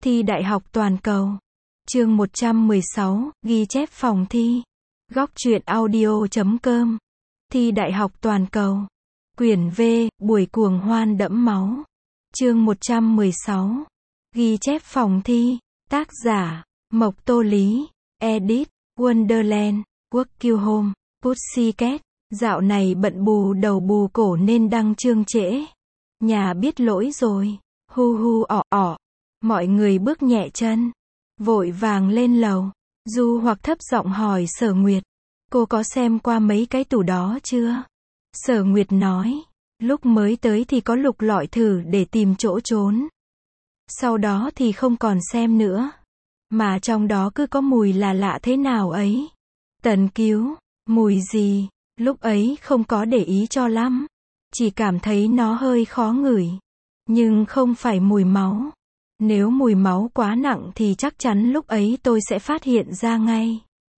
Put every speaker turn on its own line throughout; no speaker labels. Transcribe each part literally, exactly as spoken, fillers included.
Thi đại học toàn cầu. Chương một trăm mười sáu, ghi chép phòng thi. Góc truyện audio chấm com. Thi đại học toàn cầu. Quyển V, buổi cuồng hoan đẫm máu. Chương một trăm mười sáu. Ghi chép phòng thi. Tác giả, Mộc Tô Lý. Edit, Wonderland, Quốc Kiêu Home, Pussycat. Dạo này bận bù đầu bù cổ nên đăng chương trễ. Nhà biết lỗi rồi. Hu hu ỏ ỏ. Mọi người bước nhẹ chân. Vội vàng lên lầu. Du hoặc thấp giọng hỏi Sở Nguyệt. Cô có xem qua mấy cái tủ đó chưa? Sở Nguyệt nói. Lúc mới tới thì có lục lọi thử để tìm chỗ trốn. Sau đó thì không còn xem nữa. Mà trong đó cứ có mùi là lạ thế nào ấy. Tần Cứu. Mùi gì? Lúc ấy không có để ý cho lắm. Chỉ cảm thấy nó hơi khó ngửi. Nhưng không phải mùi máu. Nếu mùi máu quá nặng thì chắc chắn lúc ấy tôi sẽ phát hiện ra ngay.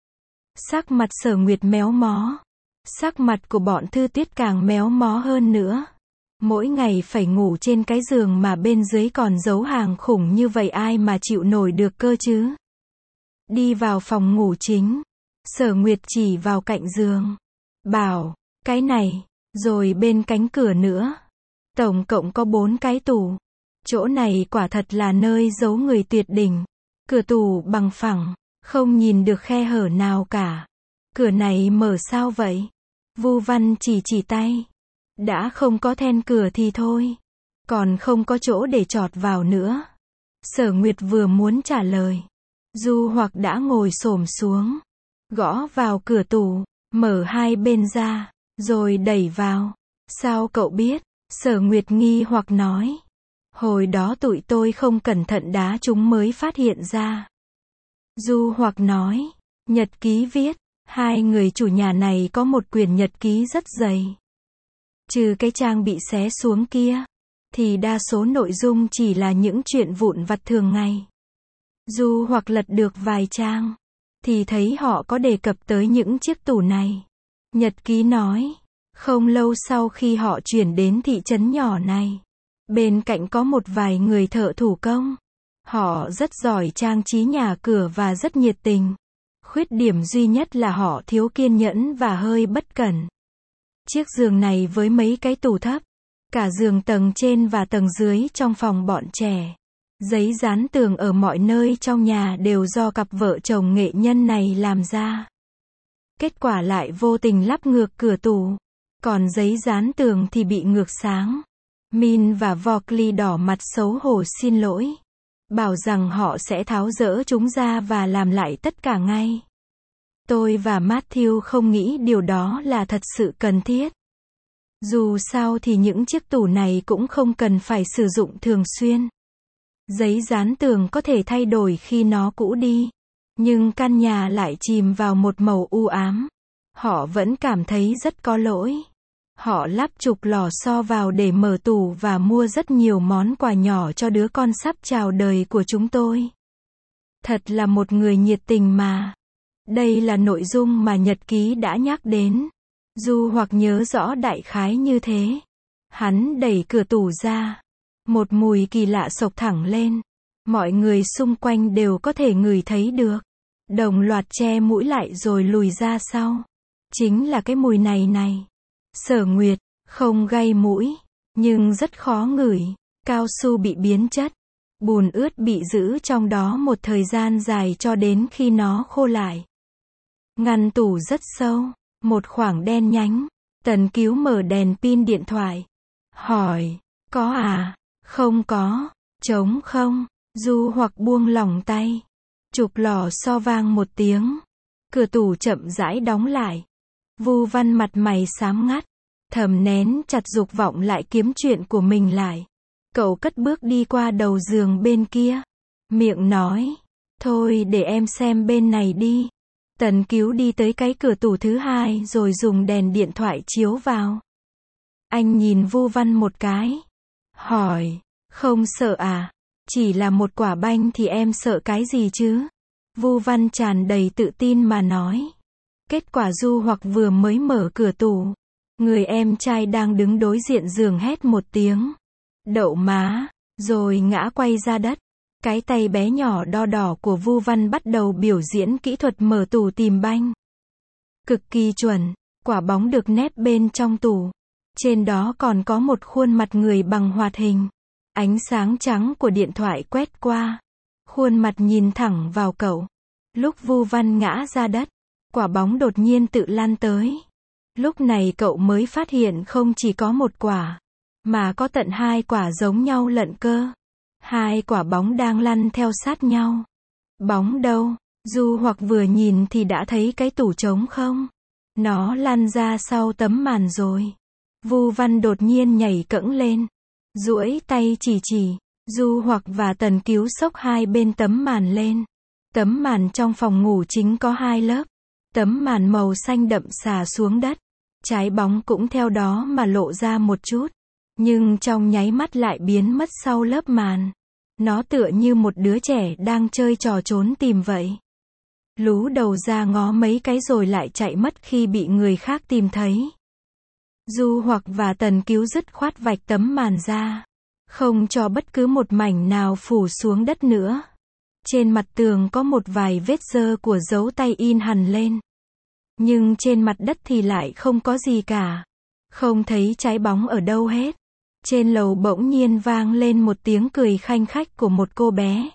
Sắc mặt Sở Nguyệt méo mó. Sắc mặt của bọn Thư Tuyết càng méo mó hơn nữa. Mỗi ngày phải ngủ trên cái giường mà bên dưới còn giấu hàng khủng như vậy ai mà chịu nổi được cơ chứ. Đi vào phòng ngủ chính. Sở Nguyệt chỉ vào cạnh giường. Bảo, cái này, rồi bên cánh cửa nữa. Tổng cộng có bốn cái tủ. Chỗ này quả thật là nơi giấu người tuyệt đỉnh. Cửa tủ bằng phẳng, không nhìn được khe hở nào cả. Cửa này mở sao vậy? Vu Văn chỉ chỉ tay. Đã không có then cửa thì thôi. Còn không có chỗ để chọt vào nữa. Sở Nguyệt vừa muốn trả lời. Du hoặc đã ngồi xổm xuống. Gõ vào cửa tủ, mở hai bên ra, rồi đẩy vào. Sao cậu biết? Sở Nguyệt nghi hoặc nói. Hồi đó tụi tôi không cẩn thận đá chúng mới phát hiện ra. Du hoặc nói. Nhật ký viết. Hai người chủ nhà này có một quyển nhật ký rất dày. Trừ cái trang bị xé xuống kia. Thì đa số nội dung chỉ là những chuyện vụn vặt thường ngày. Du hoặc lật được vài trang. Thì thấy họ có đề cập tới những chiếc tủ này. Nhật ký nói. Không lâu sau khi họ chuyển đến thị trấn nhỏ này. Bên cạnh có một vài người thợ thủ công. Họ rất giỏi trang trí nhà cửa và rất nhiệt tình. Khuyết điểm duy nhất là họ thiếu kiên nhẫn và hơi bất cẩn. Chiếc giường này với mấy cái tủ thấp. Cả giường tầng trên và tầng dưới trong phòng bọn trẻ. Giấy dán tường ở mọi nơi trong nhà đều do cặp vợ chồng nghệ nhân này làm ra. Kết quả lại vô tình lắp ngược cửa tủ. Còn giấy dán tường thì bị ngược sáng. Min và Vockley đỏ mặt xấu hổ xin lỗi. Bảo rằng họ sẽ tháo dỡ chúng ra và làm lại tất cả ngay. Tôi và Matthew không nghĩ điều đó là thật sự cần thiết. Dù sao thì những chiếc tủ này cũng không cần phải sử dụng thường xuyên. Giấy dán tường có thể thay đổi khi nó cũ đi. Nhưng căn nhà lại chìm vào một màu u ám. Họ vẫn cảm thấy rất có lỗi. Họ lắp chục lò xo vào để mở tủ và mua rất nhiều món quà nhỏ cho đứa con sắp chào đời của chúng tôi. Thật là một người nhiệt tình mà. Đây là nội dung mà nhật ký đã nhắc đến. Du hoặc nhớ rõ đại khái như thế. Hắn đẩy cửa tủ ra. Một mùi kỳ lạ xộc thẳng lên. Mọi người xung quanh đều có thể ngửi thấy được. Đồng loạt che mũi lại rồi lùi ra sau. Chính là cái mùi này này. Sở Nguyệt, không gây mũi, nhưng rất khó ngửi. Cao su bị biến chất. Bùn ướt bị giữ trong đó một thời gian dài cho đến khi nó khô lại. Ngăn tủ rất sâu. Một khoảng đen nhánh. Tần Cứu mở đèn pin điện thoại. Hỏi, có à? Không có. Trống không? Du hoặc buông lỏng tay. Chụp lò xo vang một tiếng. Cửa tủ chậm rãi đóng lại. Vu Văn mặt mày xám ngắt. Thầm nén chặt dục vọng lại kiếm chuyện của mình lại. Cậu cất bước đi qua đầu giường bên kia. Miệng nói. Thôi để em xem bên này đi. Tần Cứu đi tới cái cửa tủ thứ hai rồi dùng đèn điện thoại chiếu vào. Anh nhìn Vu Văn một cái. Hỏi. Không sợ à? Chỉ là một quả banh thì em sợ cái gì chứ? Vu Văn tràn đầy tự tin mà nói. Kết quả Du hoặc vừa mới mở cửa tủ. Người em trai đang đứng đối diện giường hét một tiếng. Đậu má. Rồi ngã quay ra đất. Cái tay bé nhỏ đo đỏ của Vu Văn bắt đầu biểu diễn kỹ thuật mở tủ tìm banh. Cực kỳ chuẩn, quả bóng được nép bên trong tủ. Trên đó còn có một khuôn mặt người bằng hoạt hình. Ánh sáng trắng của điện thoại quét qua. Khuôn mặt nhìn thẳng vào cậu. Lúc Vu Văn ngã ra đất, quả bóng đột nhiên tự lăn tới. Lúc này cậu mới phát hiện không chỉ có một quả, mà có tận hai quả giống nhau lận cơ. Hai quả bóng đang lăn theo sát nhau. Bóng đâu? Du Hoặc vừa nhìn thì đã thấy cái tủ trống không. Nó lăn ra sau tấm màn rồi. Vu Văn đột nhiên nhảy cẫng lên, duỗi tay chỉ chỉ. Du Hoặc và Tần Cứu xốc hai bên tấm màn lên. Tấm màn trong phòng ngủ chính có hai lớp. Tấm màn màu xanh đậm xà xuống đất. Trái bóng cũng theo đó mà lộ ra một chút. Nhưng trong nháy mắt lại biến mất sau lớp màn. Nó tựa như một đứa trẻ đang chơi trò trốn tìm vậy. Lú đầu ra ngó mấy cái rồi lại chạy mất khi bị người khác tìm thấy. Du Hoặc và Tần Cứu dứt khoát vạch tấm màn ra. Không cho bất cứ một mảnh nào phủ xuống đất nữa. Trên mặt tường có một vài vết dơ của dấu tay in hằn lên. Nhưng trên mặt đất thì lại không có gì cả. Không thấy trái bóng ở đâu hết. Trên lầu bỗng nhiên vang lên một tiếng cười khanh khách của một cô bé.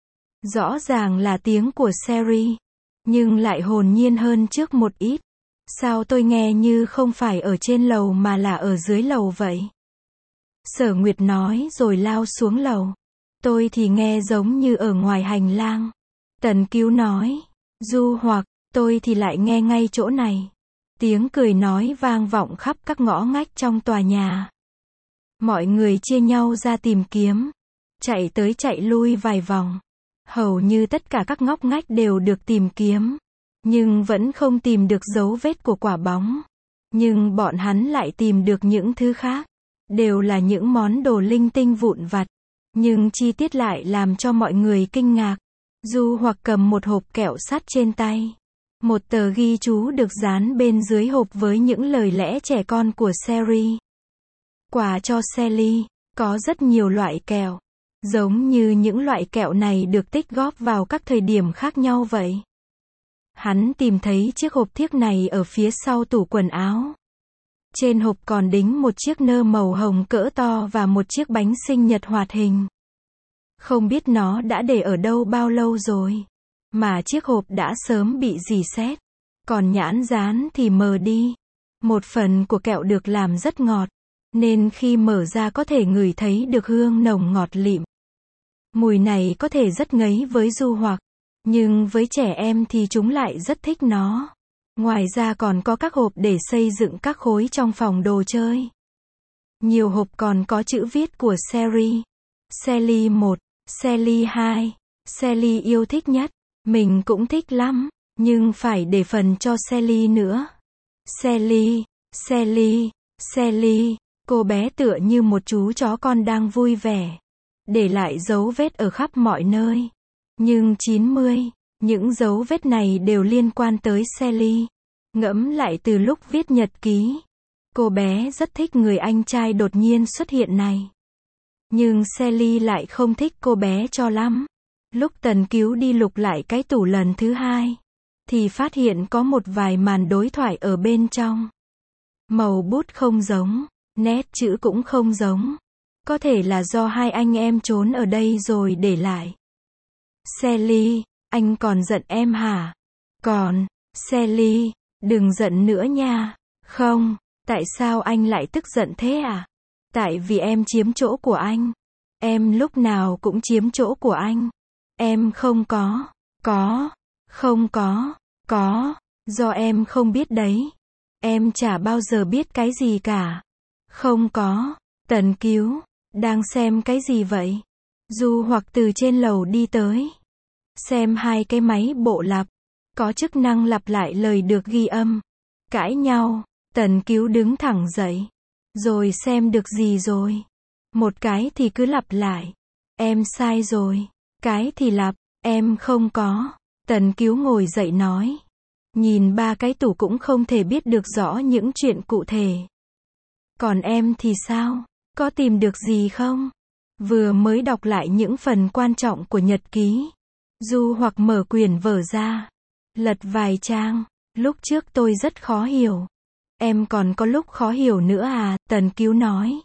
Rõ ràng là tiếng của Sherry, nhưng lại hồn nhiên hơn trước một ít. Sao tôi nghe như không phải ở trên lầu mà là ở dưới lầu vậy? Sở Nguyệt nói rồi lao xuống lầu. Tôi thì nghe giống như ở ngoài hành lang. Tần Cứu nói. Du Hoặc, tôi thì lại nghe ngay chỗ này. Tiếng cười nói vang vọng khắp các ngõ ngách trong tòa nhà. Mọi người chia nhau ra tìm kiếm. Chạy tới chạy lui vài vòng. Hầu như tất cả các ngóc ngách đều được tìm kiếm. Nhưng vẫn không tìm được dấu vết của quả bóng. Nhưng bọn hắn lại tìm được những thứ khác. Đều là những món đồ linh tinh vụn vặt. Nhưng chi tiết lại làm cho mọi người kinh ngạc. Du Hoặc cầm một hộp kẹo sắt trên tay. Một tờ ghi chú được dán bên dưới hộp với những lời lẽ trẻ con của Sherry. Quà cho Sally, có rất nhiều loại kẹo. Giống như những loại kẹo này được tích góp vào các thời điểm khác nhau vậy. Hắn tìm thấy chiếc hộp thiếc này ở phía sau tủ quần áo. Trên hộp còn đính một chiếc nơ màu hồng cỡ to và một chiếc bánh sinh nhật hoạt hình. Không biết nó đã để ở đâu bao lâu rồi. Mà chiếc hộp đã sớm bị rỉ sét. Còn nhãn dán thì mờ đi. Một phần của kẹo được làm rất ngọt. Nên khi mở ra có thể ngửi thấy được hương nồng ngọt lịm. Mùi này có thể rất ngấy với Du Hoặc. Nhưng với trẻ em thì chúng lại rất thích nó. Ngoài ra còn có các hộp để xây dựng các khối trong phòng đồ chơi. Nhiều hộp còn có chữ viết của Sherry. Sally một, Sally hai, Sally yêu thích nhất. Mình cũng thích lắm, nhưng phải để phần cho Sally nữa. Sally, Sally, Sally, cô bé tựa như một chú chó con đang vui vẻ. Để lại dấu vết ở khắp mọi nơi. Nhưng chín mươi, những dấu vết này đều liên quan tới Sally. Ngẫm lại từ lúc viết nhật ký. Cô bé rất thích người anh trai đột nhiên xuất hiện này. Nhưng Sally lại không thích cô bé cho lắm. Lúc Tần Cứu đi lục lại cái tủ lần thứ hai, thì phát hiện có một vài màn đối thoại ở bên trong. Màu bút không giống, nét chữ cũng không giống. Có thể là do hai anh em trốn ở đây rồi để lại. Sally, anh còn giận em hả? Còn, Sally, đừng giận nữa nha. Không, tại sao anh lại tức giận thế à? Tại vì em chiếm chỗ của anh. Em lúc nào cũng chiếm chỗ của anh. Em không có, có, không có, có, do em không biết đấy. Em chả bao giờ biết cái gì cả. Không có. Tần Cứu, đang xem cái gì vậy? Du Hoặc từ trên lầu đi tới. Xem hai cái máy bộ lặp, có chức năng lặp lại lời được ghi âm. Cãi nhau, Tần Cứu đứng thẳng dậy. Rồi xem được gì rồi? Một cái thì cứ lặp lại. Em sai rồi. Cái thì lặp, em không có. Tần Cứu ngồi dậy nói. Nhìn ba cái tủ cũng không thể biết được rõ những chuyện cụ thể. Còn em thì sao? Có tìm được gì không? Vừa mới đọc lại những phần quan trọng của nhật ký. Du hoặc mở quyển vở ra. Lật vài trang. Lúc trước tôi rất khó hiểu. Em còn có lúc khó hiểu nữa à, Tần Cứu nói.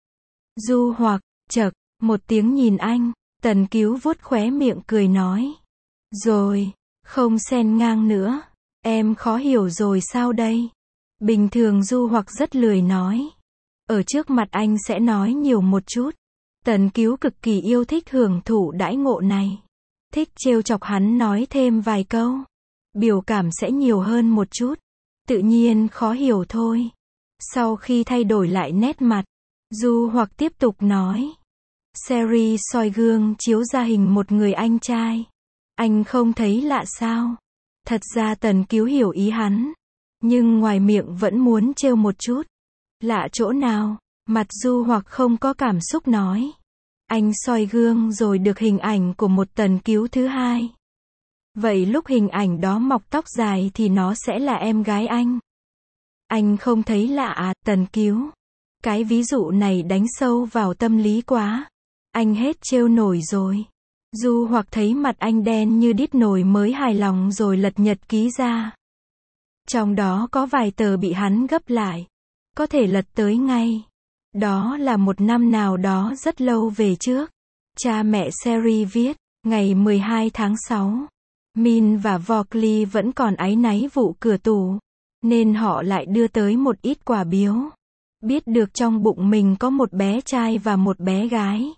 Du hoặc, chậc, một tiếng nhìn anh. Tần Cứu vuốt khóe miệng cười nói. Rồi, không xen ngang nữa. Em khó hiểu rồi sao đây? Bình thường Du hoặc rất lười nói. Ở trước mặt anh sẽ nói nhiều một chút. Tần Cứu cực kỳ yêu thích hưởng thụ đãi ngộ này. Thích trêu chọc hắn nói thêm vài câu. Biểu cảm sẽ nhiều hơn một chút. Tự nhiên khó hiểu thôi. Sau khi thay đổi lại nét mặt, Du hoặc tiếp tục nói. Series soi gương chiếu ra hình một người anh trai. Anh không thấy lạ sao? Thật ra Tần Cứu hiểu ý hắn. Nhưng ngoài miệng vẫn muốn trêu một chút. Lạ chỗ nào? Mặt Du hoặc không có cảm xúc nói. Anh soi gương rồi được hình ảnh của một Tần Cứu thứ hai. Vậy lúc hình ảnh đó mọc tóc dài thì nó sẽ là em gái anh. Anh không thấy lạ à, Tần Cứu? Cái ví dụ này đánh sâu vào tâm lý quá. Anh hết trêu nổi rồi. Du hoặc thấy mặt anh đen như đít nồi mới hài lòng rồi lật nhật ký ra. Trong đó có vài tờ bị hắn gấp lại. Có thể lật tới ngay. Đó là một năm nào đó rất lâu về trước. Cha mẹ Sherry viết, ngày mười hai tháng sáu. Min và Vorkley vẫn còn áy náy vụ cửa tủ. Nên họ lại đưa tới một ít quà biếu. Biết được trong bụng mình có một bé trai và một bé gái.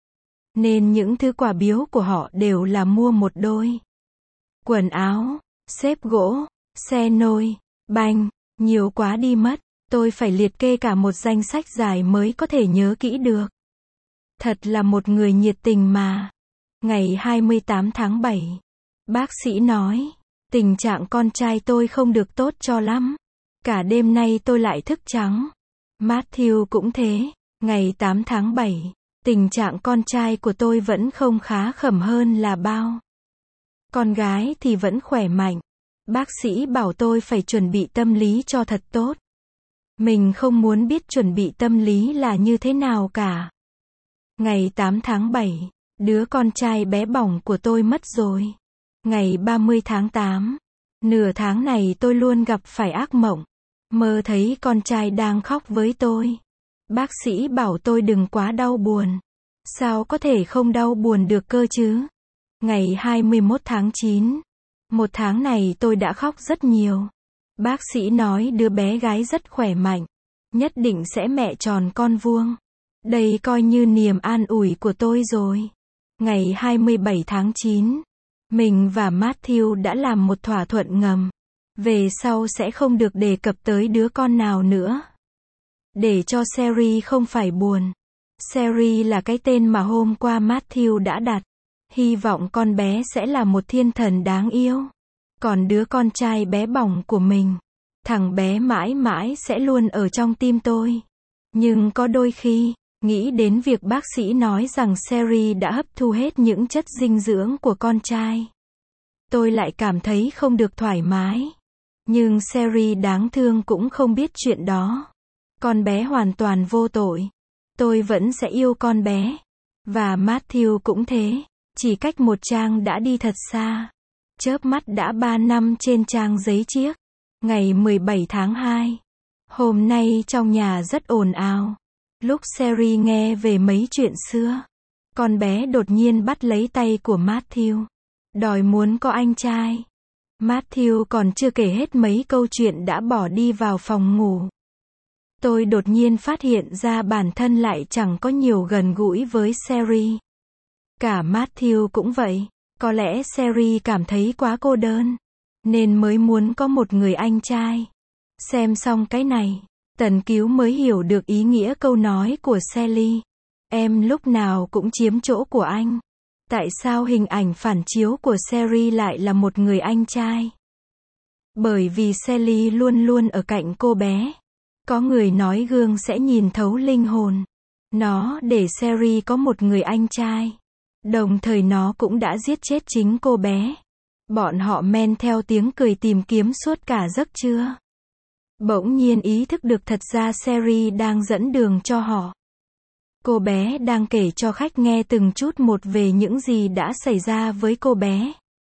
Nên những thứ quà biếu của họ đều là mua một đôi quần áo, xếp gỗ, xe nôi, banh, nhiều quá đi mất. Tôi phải liệt kê cả một danh sách dài mới có thể nhớ kỹ được. Thật là một người nhiệt tình mà. Ngày hai mươi tám tháng bảy, bác sĩ nói, tình trạng con trai tôi không được tốt cho lắm. Cả đêm nay tôi lại thức trắng. Matthew cũng thế. Ngày tám tháng bảy, tình trạng con trai của tôi vẫn không khá khẩm hơn là bao. Con gái thì vẫn khỏe mạnh. Bác sĩ bảo tôi phải chuẩn bị tâm lý cho thật tốt. Mình không muốn biết chuẩn bị tâm lý là như thế nào cả. Ngày tám tháng bảy, đứa con trai bé bỏng của tôi mất rồi. Ngày ba mươi tháng tám, nửa tháng này tôi luôn gặp phải ác mộng. Mơ thấy con trai đang khóc với tôi. Bác sĩ bảo tôi đừng quá đau buồn. Sao có thể không đau buồn được cơ chứ? Ngày hai mươi mốt tháng chín, một tháng này tôi đã khóc rất nhiều. Bác sĩ nói đứa bé gái rất khỏe mạnh. Nhất định sẽ mẹ tròn con vuông. Đây coi như niềm an ủi của tôi rồi. Ngày hai mươi bảy tháng chín, mình và Matthew đã làm một thỏa thuận ngầm. Về sau sẽ không được đề cập tới đứa con nào nữa. Để cho Sherry không phải buồn. Sherry là cái tên mà hôm qua Matthew đã đặt. Hy vọng con bé sẽ là một thiên thần đáng yêu. Còn đứa con trai bé bỏng của mình, thằng bé mãi mãi sẽ luôn ở trong tim tôi. Nhưng có đôi khi, nghĩ đến việc bác sĩ nói rằng Sherry đã hấp thu hết những chất dinh dưỡng của con trai, tôi lại cảm thấy không được thoải mái. Nhưng Sherry đáng thương cũng không biết chuyện đó. Con bé hoàn toàn vô tội. Tôi vẫn sẽ yêu con bé. Và Matthew cũng thế. Chỉ cách một trang đã đi thật xa. Chớp mắt đã ba năm trên trang giấy chiếc. Ngày mười bảy tháng hai. Hôm nay trong nhà rất ồn ào. Lúc Sherry nghe về mấy chuyện xưa, con bé đột nhiên bắt lấy tay của Matthew. Đòi muốn có anh trai. Matthew còn chưa kể hết mấy câu chuyện đã bỏ đi vào phòng ngủ. Tôi đột nhiên phát hiện ra bản thân lại chẳng có nhiều gần gũi với Sherry. Cả Matthew cũng vậy. Có lẽ Sherry cảm thấy quá cô đơn, nên mới muốn có một người anh trai. Xem xong cái này, Tần Cứu mới hiểu được ý nghĩa câu nói của Sally. Em lúc nào cũng chiếm chỗ của anh. Tại sao hình ảnh phản chiếu của Sherry lại là một người anh trai? Bởi vì Sally luôn luôn ở cạnh cô bé. Có người nói gương sẽ nhìn thấu linh hồn. Nó để Sherry có một người anh trai. Đồng thời nó cũng đã giết chết chính cô bé. Bọn họ men theo tiếng cười tìm kiếm suốt cả giấc trưa. Bỗng nhiên ý thức được thật ra Sherry đang dẫn đường cho họ. Cô bé đang kể cho khách nghe từng chút một về những gì đã xảy ra với cô bé.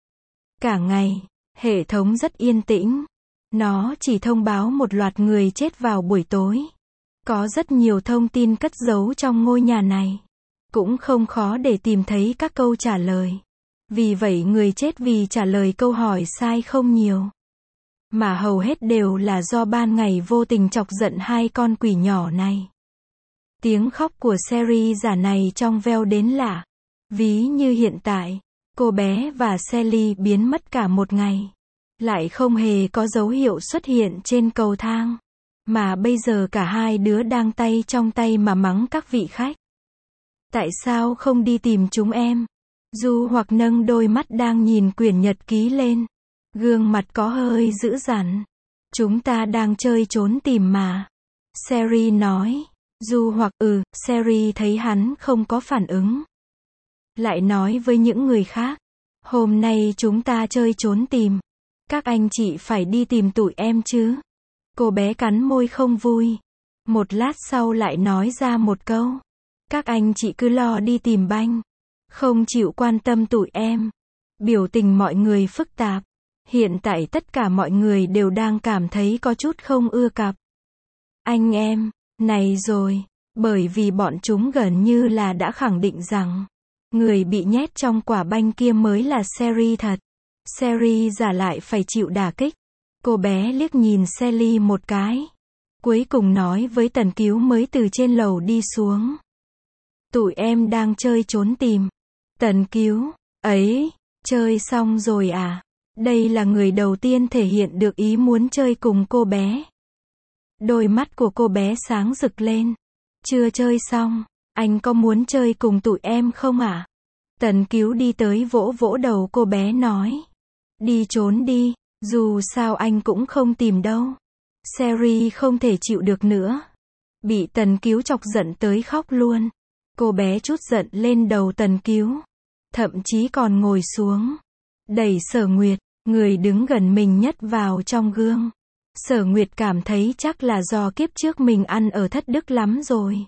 Cả ngày, hệ thống rất yên tĩnh. Nó chỉ thông báo một loạt người chết vào buổi tối. Có rất nhiều thông tin cất giấu trong ngôi nhà này. Cũng không khó để tìm thấy các câu trả lời. Vì vậy người chết vì trả lời câu hỏi sai không nhiều. Mà hầu hết đều là do ban ngày vô tình chọc giận hai con quỷ nhỏ này. Tiếng khóc của Sherry giả này trong veo đến lạ. Ví như hiện tại, cô bé và Sally biến mất cả một ngày. Lại không hề có dấu hiệu xuất hiện trên cầu thang. Mà bây giờ cả hai đứa đang tay trong tay mà mắng các vị khách. Tại sao không đi tìm chúng em? Du hoặc nâng đôi mắt đang nhìn quyển nhật ký lên. Gương mặt có hơi dữ dằn. Chúng ta đang chơi trốn tìm mà. Sherry nói. Du hoặc ừ, Sherry thấy hắn không có phản ứng. Lại nói với những người khác. Hôm nay chúng ta chơi trốn tìm. Các anh chị phải đi tìm tụi em chứ. Cô bé cắn môi không vui. Một lát sau lại nói ra một câu. Các anh chị cứ lo đi tìm banh. Không chịu quan tâm tụi em. Biểu tình mọi người phức tạp. Hiện tại tất cả mọi người đều đang cảm thấy có chút không ưa cặp. Anh em, này rồi. Bởi vì bọn chúng gần như là đã khẳng định rằng người bị nhét trong quả banh kia mới là Sherry thật. Sherry giả lại phải chịu đả kích. Cô bé liếc nhìn Sally một cái. Cuối cùng nói với Tần Cứu mới từ trên lầu đi xuống. Tụi em đang chơi trốn tìm. Tần Cứu, ấy, chơi xong rồi à? Đây là người đầu tiên thể hiện được ý muốn chơi cùng cô bé. Đôi mắt của cô bé sáng rực lên. Chưa chơi xong, anh có muốn chơi cùng tụi em không ạ? À? Tần Cứu đi tới vỗ vỗ đầu cô bé nói. Đi trốn đi, dù sao anh cũng không tìm đâu. Sherry không thể chịu được nữa. Bị Tần Cứu chọc giận tới khóc luôn. Cô bé trút giận lên đầu Tần Cứu. Thậm chí còn ngồi xuống. Đẩy Sở Nguyệt, người đứng gần mình nhất vào trong gương. Sở Nguyệt cảm thấy chắc là do kiếp trước mình ăn ở thất đức lắm rồi.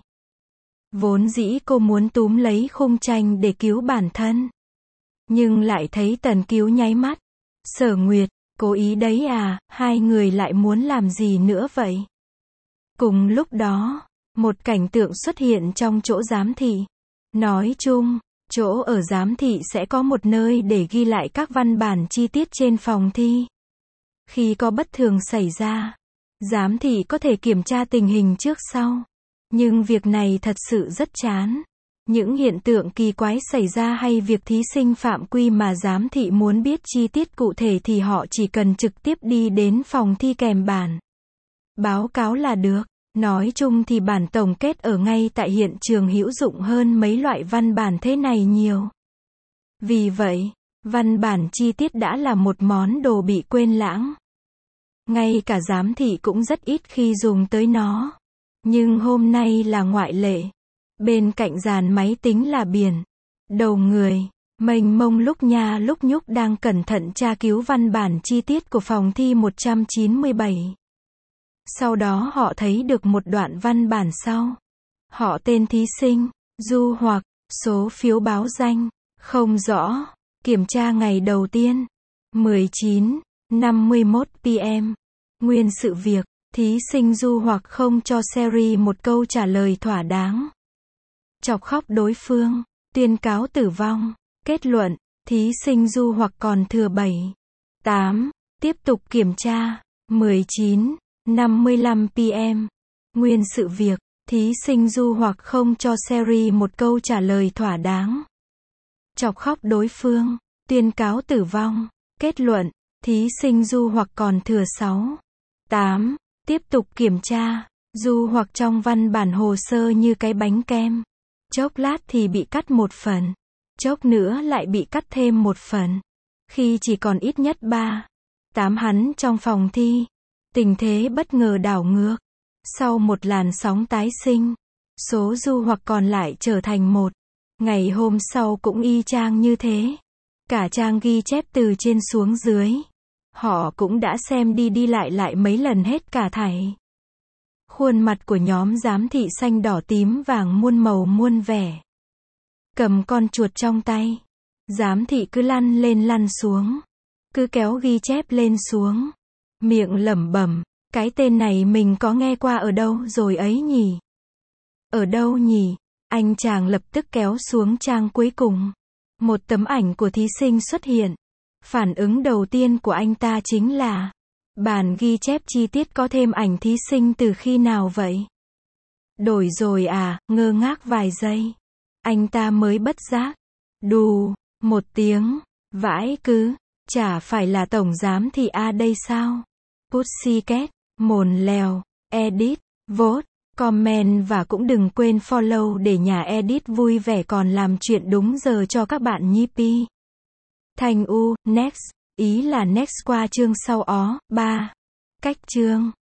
Vốn dĩ cô muốn túm lấy khung tranh để cứu bản thân. Nhưng lại thấy Tần Cứu nháy mắt. Sở Nguyệt, cố ý đấy à, hai người lại muốn làm gì nữa vậy? Cùng lúc đó, một cảnh tượng xuất hiện trong chỗ giám thị. Nói chung, chỗ ở giám thị sẽ có một nơi để ghi lại các văn bản chi tiết trên phòng thi. Khi có bất thường xảy ra, giám thị có thể kiểm tra tình hình trước sau. Nhưng việc này thật sự rất chán. Những hiện tượng kỳ quái xảy ra hay việc thí sinh phạm quy mà giám thị muốn biết chi tiết cụ thể thì họ chỉ cần trực tiếp đi đến phòng thi kèm bản báo cáo là được. Nói chung thì bản tổng kết ở ngay tại hiện trường hữu dụng hơn mấy loại văn bản thế này nhiều. Vì vậy, văn bản chi tiết đã là một món đồ bị quên lãng. Ngay cả giám thị cũng rất ít khi dùng tới nó. Nhưng hôm nay là ngoại lệ. Bên cạnh dàn máy tính là biển. Đầu người, mênh mông lúc nha lúc nhúc đang cẩn thận tra cứu văn bản chi tiết của phòng thi một trăm chín mươi bảy. Sau đó họ thấy được một đoạn văn bản sau. Họ tên thí sinh, Du hoặc, số phiếu báo danh, không rõ, kiểm tra ngày đầu tiên, mười chín, năm mươi mốt p m. Nguyên sự việc, thí sinh Du hoặc không cho Sherry một câu trả lời thỏa đáng. Chọc khóc đối phương, tuyên cáo tử vong. Kết luận, thí sinh Du hoặc còn thừa bảy, tám, tiếp tục kiểm tra, mười chín, năm mươi lăm p m. Nguyên sự việc, thí sinh Du hoặc không cho Sherry một câu trả lời thỏa đáng. Chọc khóc đối phương, tuyên cáo tử vong. Kết luận, thí sinh Du hoặc còn thừa sáu, tám, tiếp tục kiểm tra, Du hoặc trong văn bản hồ sơ như cái bánh kem. Chốc lát thì bị cắt một phần, chốc nữa lại bị cắt thêm một phần. Khi chỉ còn ít nhất ba, tám hắn trong phòng thi, tình thế bất ngờ đảo ngược. Sau một làn sóng tái sinh, số Du hoặc còn lại trở thành một. Ngày hôm sau cũng y chang như thế. Cả trang ghi chép từ trên xuống dưới. Họ cũng đã xem đi đi lại lại mấy lần hết cả thảy. Khuôn mặt của nhóm giám thị xanh đỏ tím vàng muôn màu muôn vẻ. Cầm con chuột trong tay. Giám thị cứ lăn lên lăn xuống. Cứ kéo ghi chép lên xuống. Miệng lẩm bẩm, cái tên này mình có nghe qua ở đâu rồi ấy nhỉ? Ở đâu nhỉ? Anh chàng lập tức kéo xuống trang cuối cùng. Một tấm ảnh của thí sinh xuất hiện. Phản ứng đầu tiên của anh ta chính là, bản ghi chép chi tiết có thêm ảnh thí sinh từ khi nào vậy? Đổi rồi à, ngơ ngác vài giây. Anh ta mới bất giác. Đù, một tiếng, vãi cứ, chả phải là tổng giám thị A đây sao? Pussycat, mồn lèo, edit, vote, comment và cũng đừng quên follow để nhà edit vui vẻ còn làm chuyện đúng giờ cho các bạn nhé pi. Thành U, next, ý là next qua chương sau ó, ba. Cách chương.